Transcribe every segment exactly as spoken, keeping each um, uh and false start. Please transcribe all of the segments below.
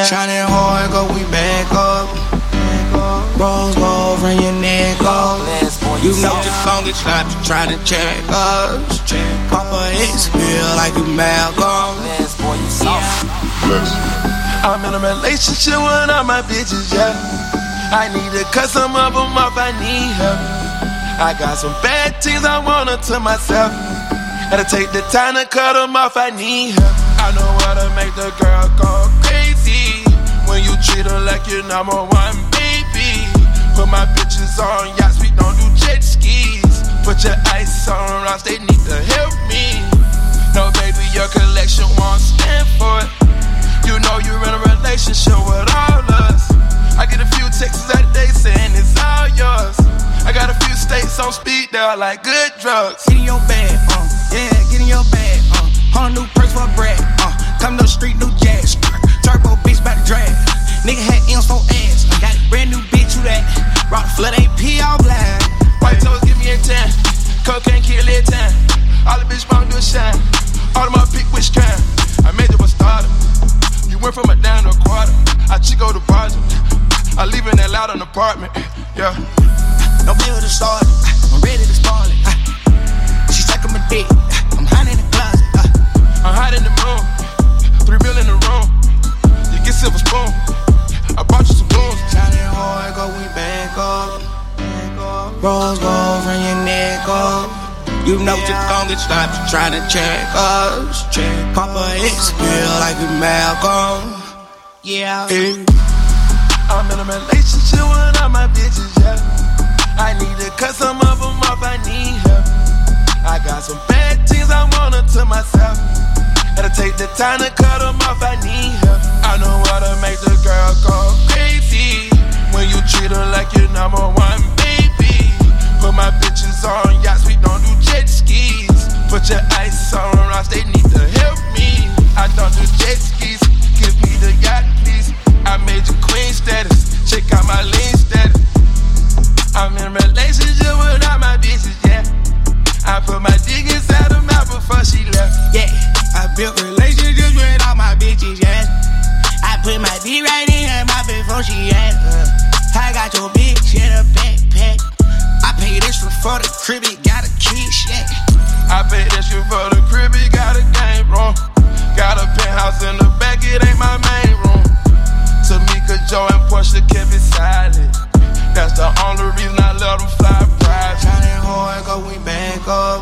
Shining hard, go we back up. Rose gold from your neck up. You know the longest stop you trying to check us. Papa X feel like you Malcolm. I'm in a relationship with all my bitches, yeah. I need to cut some of them off, I need help. I got some bad things I want to myself. Gotta take the time to cut them off, I need help. I know how to make the girl go crazy when you treat her like your number one baby. Put my bitches on yachts, we don't do jet skis. Put your ice on rocks, they need to help me. No baby, your collection won't stand for it. You know you're in a relationship with all us. I get a few texts that day saying it's all yours. I got a few states on speed, they're like good drugs. Get in your bag, uh, yeah, get in your bag, uh. Hundred new perks for a bread, uh. Come to the street, new jazz. Turbo bitch by the drag. Nigga had M's for ass. I got a brand new bitch, who that? Rock the flood A P all black. White toes give me a ten. Cocaine kill it ten. All the bitch want do a shine. All of my pick which kind. I made you a starter. You went from a down to a quarter. I Chico the project. I live in that loud an apartment. Yeah. No bill to start it. I'm ready to spoil it. She sucking my dick. I'm hiding in the closet. I'm hiding in the room. Three mil in the room. You get silver spoon. I bought you some blues. Shining hard, go we back up. Rose gold from your neck up. You know the longest stop you trying to check us. Papa X feel like you Malcolm. Yeah. Hey. I'm in a relationship with all my bitches, yeah. I need to cut some of them off, I need help. I got some bad things I want to myself. Gotta take the time to cut them off, I need help. I know how to make the girl go crazy when you treat her like your number one baby. Put my bitches on yachts, we don't do jet skis. Put your ice on rocks, they need to help me. I don't do jet skis, give me the yacht please. I made you queen status, check out my lean status. I'm in a relationship with all my bitches, yeah. I put my dick inside her mouth before she left. Yeah, I built relationships with all my bitches, yeah. I put my dick right in her mouth before she asked. Uh, I got your bitch in a backpack. I paid extra for the crib, it got a kid, yeah. I paid extra for the crib, it got a game room. Got a penthouse in the back, it ain't my main room. Tamika, Joe, and Portia kept it silent. That's the only reason I let them fly private. Shining hard, go we back up.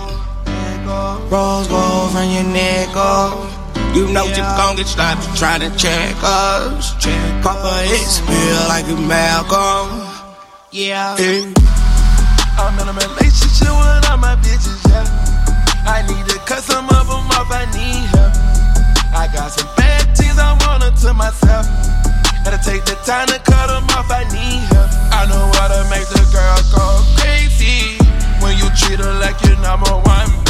Rose gold from your neck up. You know the longest stop you trying to check us. Papa X feel like you Malcolm. Yeah. Hey. I'm in a relationship with all my bitches, yeah. I need to cut some of them off, I need help. I got some bad things I want to myself. Gotta take the time to cut them off, I need help. I know how to make the girl go crazy when you treat her like your number one